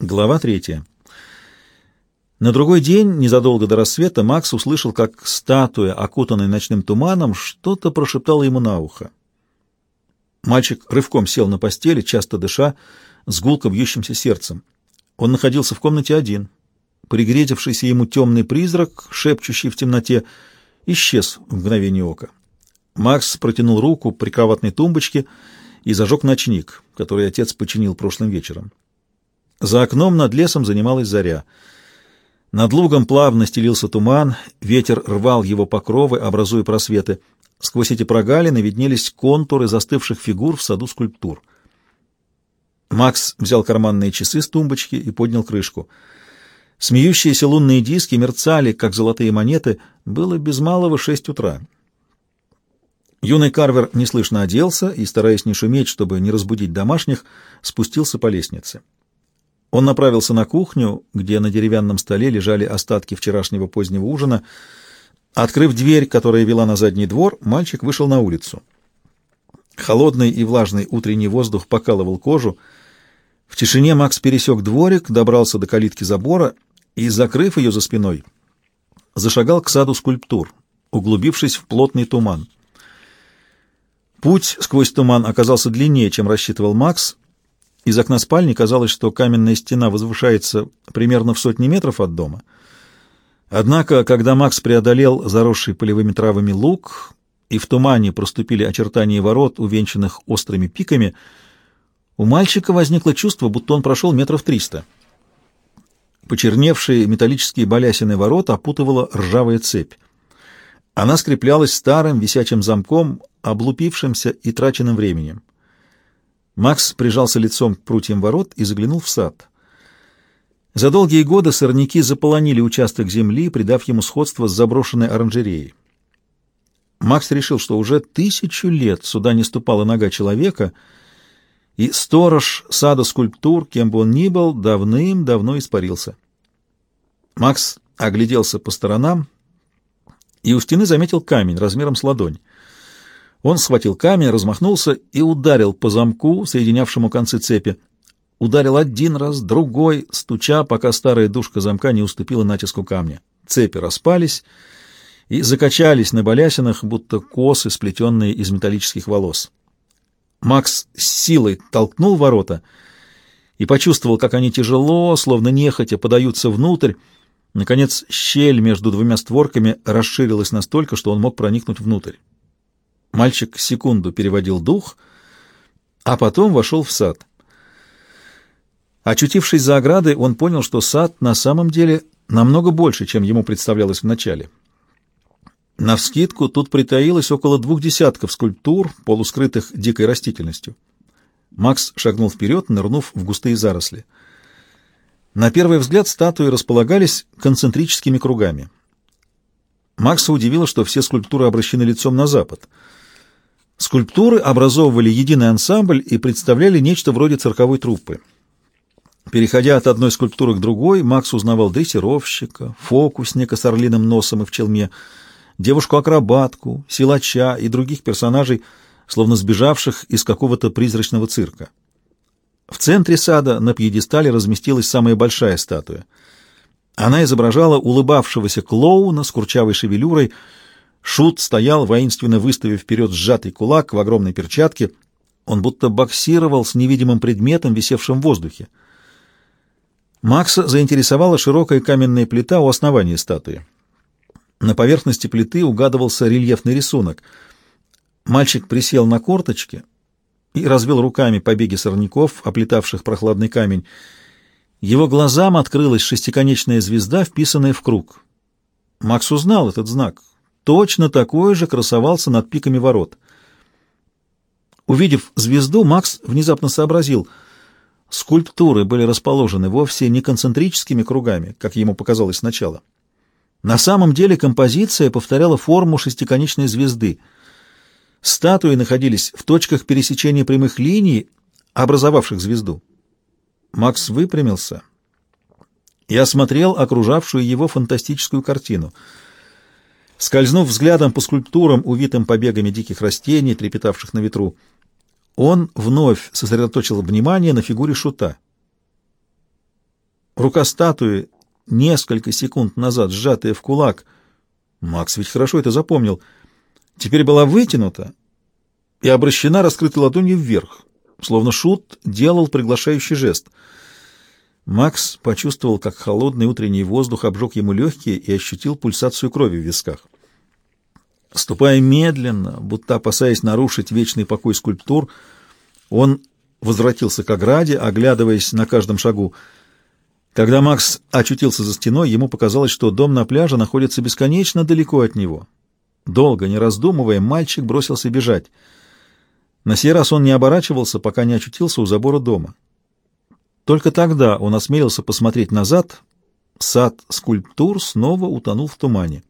Глава 3. На другой день, незадолго до рассвета, Макс услышал, как статуя, окутанная ночным туманом, что-то прошептала ему на ухо. Мальчик рывком сел на постели, часто дыша, с гулко бьющимся сердцем. Он находился в комнате один. Пригрезившийся ему темный призрак, шепчущий в темноте, исчез в мгновение ока. Макс протянул руку к прикроватной тумбочке и зажег ночник, который отец починил прошлым вечером. За окном над лесом занималась заря. Над лугом плавно стелился туман, ветер рвал его покровы, образуя просветы. Сквозь эти прогалины виднелись контуры застывших фигур в саду скульптур. Макс взял карманные часы с тумбочки и поднял крышку. Смеющиеся лунные диски мерцали, как золотые монеты. Было без малого 6 утра. Юный Карвер неслышно оделся и, стараясь не шуметь, чтобы не разбудить домашних, спустился по лестнице. Он направился на кухню, где на деревянном столе лежали остатки вчерашнего позднего ужина. Открыв дверь, которая вела на задний двор, мальчик вышел на улицу. Холодный и влажный утренний воздух покалывал кожу. В тишине Макс пересек дворик, добрался до калитки забора и, закрыв ее за спиной, зашагал к саду скульптур, углубившись в плотный туман. Путь сквозь туман оказался длиннее, чем рассчитывал Макс. Из окна спальни казалось, что каменная стена возвышается примерно в 100 метров от дома. Однако, когда Макс преодолел заросший полевыми травами луг, и в тумане проступили очертания ворот, увенчанных острыми пиками, у мальчика возникло чувство, будто он прошел 300 метров. Почерневшие металлические балясины ворот опутывала ржавая цепь. Она скреплялась старым висячим замком, облупившимся и траченным временем. Макс прижался лицом к прутьям ворот и заглянул в сад. За долгие годы сорняки заполонили участок земли, придав ему сходство с заброшенной оранжереей. Макс решил, что уже 1000 лет сюда не ступала нога человека, и сторож сада скульптур, кем бы он ни был, давным-давно испарился. Макс огляделся по сторонам и у стены заметил камень размером с ладонь. Он схватил камень, размахнулся и ударил по замку, соединявшему концы цепи. Ударил один раз, другой, стуча, пока старая дужка замка не уступила натиску камня. Цепи распались и закачались на балясинах, будто косы, сплетенные из металлических волос. Макс с силой толкнул ворота и почувствовал, как они тяжело, словно нехотя, подаются внутрь. Наконец, щель между двумя створками расширилась настолько, что он мог проникнуть внутрь. Мальчик секунду переводил дух, а потом вошел в сад. Очутившись за оградой, он понял, что сад на самом деле намного больше, чем ему представлялось вначале. Навскидку тут притаилось около 20 скульптур, полускрытых дикой растительностью. Макс шагнул вперед, нырнув в густые заросли. На первый взгляд статуи располагались концентрическими кругами. Макса удивило, что все скульптуры обращены лицом на запад. Скульптуры образовывали единый ансамбль и представляли нечто вроде цирковой труппы. Переходя от одной скульптуры к другой, Макс узнавал дрессировщика, фокусника с орлиным носом и в челме, девушку-акробатку, силача и других персонажей, словно сбежавших из какого-то призрачного цирка. В центре сада на пьедестале разместилась самая большая статуя. Она изображала улыбавшегося клоуна с курчавой шевелюрой. Шут стоял, воинственно выставив вперед сжатый кулак в огромной перчатке. Он будто боксировал с невидимым предметом, висевшим в воздухе. Макса заинтересовала широкая каменная плита у основания статуи. На поверхности плиты угадывался рельефный рисунок. Мальчик присел на корточки и развел руками побеги сорняков, оплетавших прохладный камень. Его глазам открылась шестиконечная звезда, вписанная в круг. Макс узнал этот знак. Точно такой же красовался над пиками ворот. Увидев звезду, Макс внезапно сообразил, скульптуры были расположены вовсе не концентрическими кругами, как ему показалось сначала. На самом деле композиция повторяла форму шестиконечной звезды. Статуи находились в точках пересечения прямых линий, образовавших звезду. Макс выпрямился и осмотрел окружавшую его фантастическую картину. Скользнув взглядом по скульптурам, увитым побегами диких растений, трепетавших на ветру, он вновь сосредоточил внимание на фигуре Шута. рука статуи, несколько секунд назад сжатая в кулак. Макс ведь хорошо это запомнил. Теперь была вытянута и обращена раскрытой ладонью вверх, словно шут делал приглашающий жест. Макс почувствовал, как холодный утренний воздух обжег ему легкие и ощутил пульсацию крови в висках. Ступая медленно, будто опасаясь нарушить вечный покой скульптур, он возвратился к ограде, оглядываясь на каждом шагу. Когда Макс очутился за стеной, ему показалось, что дом на пляже находится бесконечно далеко от него. Долго, не раздумывая, мальчик бросился бежать. На сей раз он не оборачивался, пока не очутился у забора дома. Только тогда он осмелился посмотреть назад. Сад скульптур снова утонул в тумане.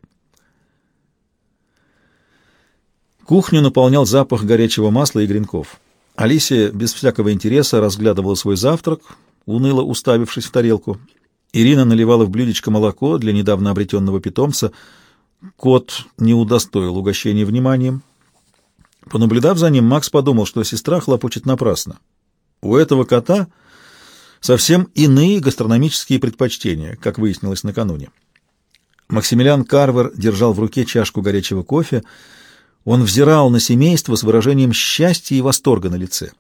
Кухню наполнял запах горячего масла и гренков. Алисия без всякого интереса разглядывала свой завтрак, уныло уставившись в тарелку. Ирина наливала в блюдечко молоко для недавно обретенного питомца. Кот не удостоил угощения вниманием. Понаблюдав за ним, Макс подумал, что сестра хлопочет напрасно. У этого кота совсем иные гастрономические предпочтения, как выяснилось накануне. Максимилиан Карвер держал в руке чашку горячего кофе. Он взирал на семейство с выражением счастья и восторга на лице.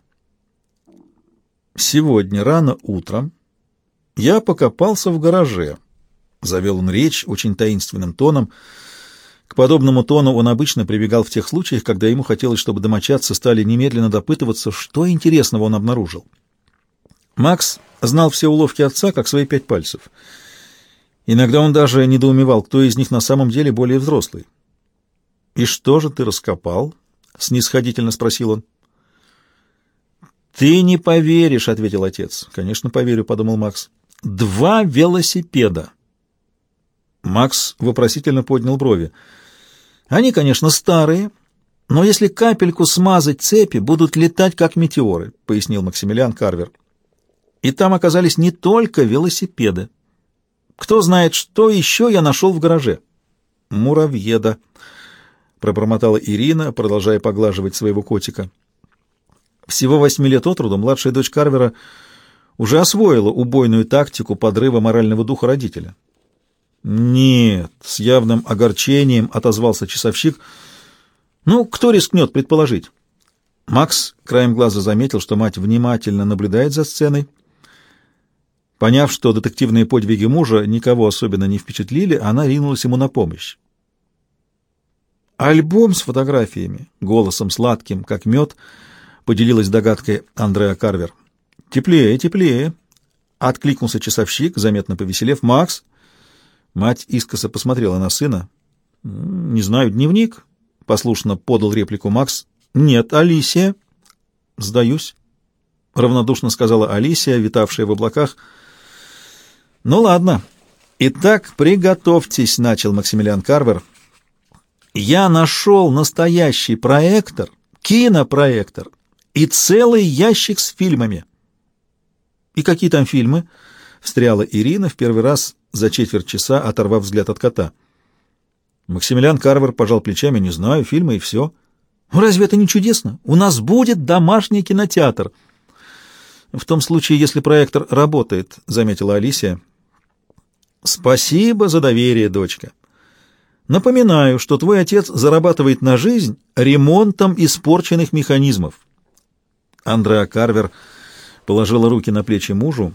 «Сегодня рано утром я покопался в гараже», — завел он речь очень таинственным тоном. К подобному тону он обычно прибегал в тех случаях, когда ему хотелось, чтобы домочадцы стали немедленно допытываться, что интересного он обнаружил. Макс знал все уловки отца, как свои 5 пальцев. Иногда он даже недоумевал, кто из них на самом деле более взрослый. «И что же ты раскопал?» — снисходительно спросил он. «Ты не поверишь», — ответил отец. «Конечно, поверю», — подумал Макс. 2 велосипеда». Макс вопросительно поднял брови. «Они, конечно, старые, но если капельку смазать цепи, будут летать, как метеоры», — пояснил Максимилиан Карвер. «И там оказались не только велосипеды. Кто знает, что еще я нашел в гараже?» «Муравьеда», — пробормотала Ирина, продолжая поглаживать своего котика. Всего 8 лет от роду младшая дочь Карвера уже освоила убойную тактику подрыва морального духа родителя. «Нет», — с явным огорчением отозвался часовщик. «Ну, кто рискнет предположить?» Макс краем глаза заметил, что мать внимательно наблюдает за сценой. Поняв, что детективные подвиги мужа никого особенно не впечатлили, она ринулась ему на помощь. «Альбом с фотографиями», — голосом сладким, как мед, поделилась догадкой Андреа Карвер. «Теплее, теплее», — откликнулся часовщик, заметно повеселев. «Макс?» Мать искоса посмотрела на сына. «Не знаю, дневник?» — послушно подал реплику Макс. «Нет, Алисия». «Сдаюсь», — равнодушно сказала Алисия, витавшая в облаках. «Ну ладно. Итак, приготовьтесь», — начал Максимилиан Карвер. «Я нашел настоящий проектор, кинопроектор и целый ящик с фильмами». «И какие там фильмы?» — встряла Ирина в первый раз за четверть часа, оторвав взгляд от кота. Максимилиан Карвер пожал плечами. «Не знаю, фильмы и все». «Разве это не чудесно? У нас будет домашний кинотеатр». «В том случае, если проектор работает», — заметила Алисия. «Спасибо за доверие, дочка. Напоминаю, что твой отец зарабатывает на жизнь ремонтом испорченных механизмов». Андреа Карвер положила руки на плечи мужу.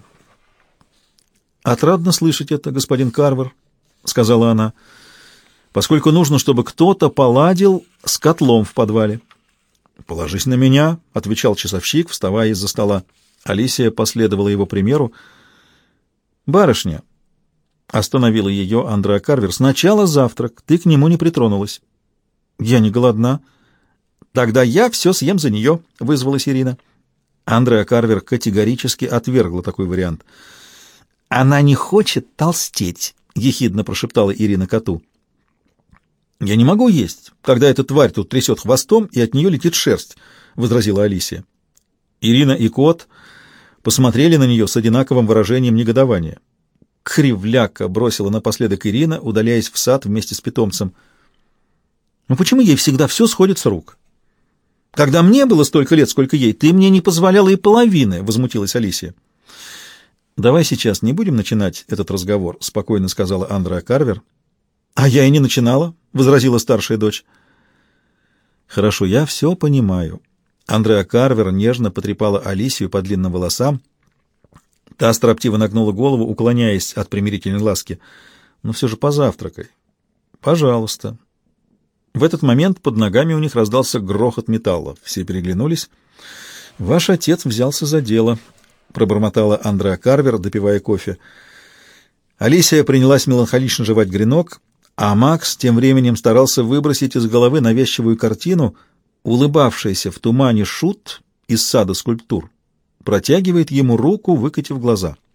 «Отрадно слышать это, господин Карвер», — сказала она, «поскольку нужно, чтобы кто-то поладил с котлом в подвале». «Положись на меня», — отвечал часовщик, вставая из-за стола. Алисия последовала его примеру. «Барышня», — остановила ее Андреа Карвер, — «сначала завтрак, ты к нему не притронулась». «Я не голодна». «Тогда я все съем за нее», — вызвалась Ирина. Андреа Карвер категорически отвергла такой вариант. «Она не хочет толстеть», — ехидно прошептала Ирина коту. «Я не могу есть, когда эта тварь тут трясет хвостом, и от нее летит шерсть», — возразила Алисия. Ирина и кот посмотрели на нее с одинаковым выражением негодования. «Кривляка!» — бросила напоследок Ирина, удаляясь в сад вместе с питомцем. «Ну почему ей всегда все сходит с рук? Когда мне было столько лет, сколько ей, ты мне не позволяла и половины», — возмутилась Алисия. «Давай сейчас не будем начинать этот разговор», — спокойно сказала Андреа Карвер. «А я и не начинала», — возразила старшая дочь. «Хорошо, я все понимаю». Андреа Карвер нежно потрепала Алисию по длинным волосам. Та строптиво нагнула голову, уклоняясь от примирительной ласки. «Но все же позавтракай. Пожалуйста». В этот момент под ногами у них раздался грохот металла. Все переглянулись. «Ваш отец взялся за дело», — пробормотала Андреа Карвер, допивая кофе. Алисия принялась меланхолично жевать гренок, а Макс тем временем старался выбросить из головы навязчивую картину. Улыбавшийся в тумане шут из сада скульптур протягивает ему руку, выкатив глаза.